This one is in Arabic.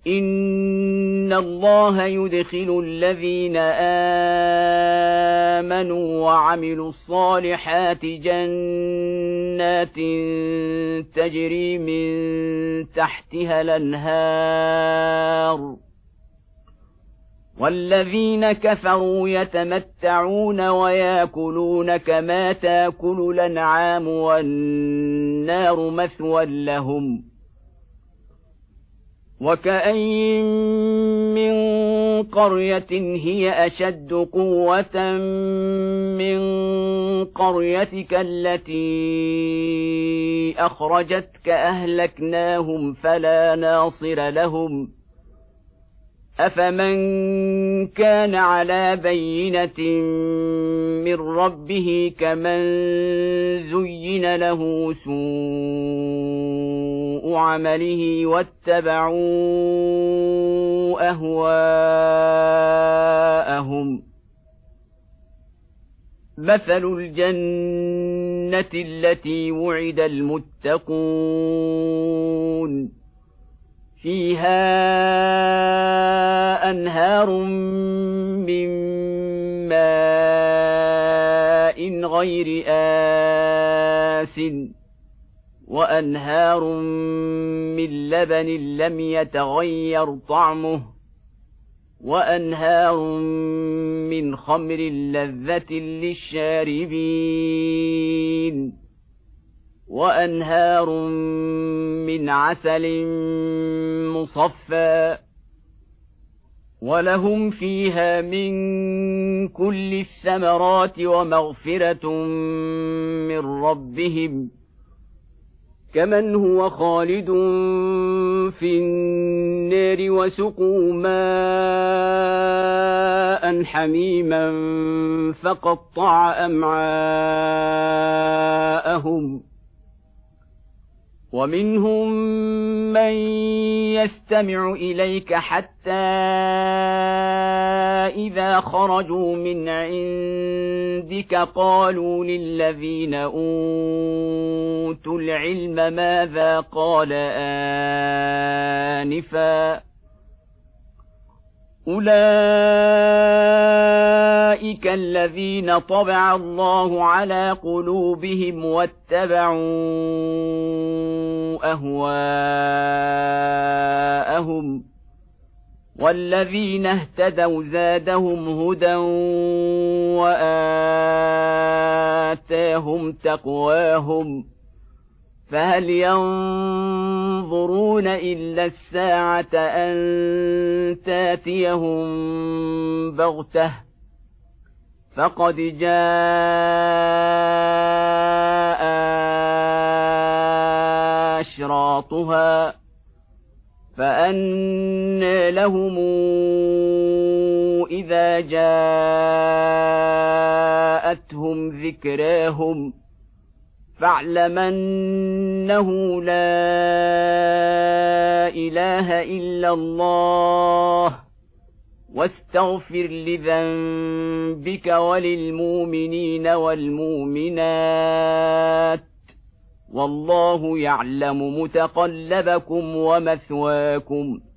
إن الله يدخل الذين آمنوا وعملوا الصالحات جنات تجري من تحتها الأنهار والذين كفروا يتمتعون ويأكلون كما تأكل الأنعام والنار مثوى لهم وكأين من قرية هي أشد قوة من قريتك التي أخرجتك أهلكناهم فلا ناصر لهم أفمن كان على بينة من ربه كمن زين له سوء عمله واتبعوا أهواءهم مثل الجنة التي وعد المتقون فيها أنهار من ماء غير آسن وأنهار من لبن لم يتغير طعمه وأنهار من خمر لذة للشاربين وأنهار من عسل مصفى ولهم فيها من كل الثمرات ومغفرة من ربهم كمن هو خالد في النار وسقوا ماء حميما فقطع أمعاءهم ومنهم من يستمع إليك حتى إذا خرجوا من عندك قالوا للذين أوتوا العلم ماذا قال آنفا أولئك الذين طبع الله على قلوبهم واتبعوا أهواءهم والذين اهتدوا زادهم هدى وآتاهم تقواهم فهل ينظرون إلا الساعة أن تاتيهم بغتة فقد جاء أشراطها فأنى لهم إذا جاءتهم ذكراهم فاعلم أنه لا إله إلا الله واستغفر لذنبك وللمؤمنين والمؤمنات والله يعلم متقلبكم ومثواكم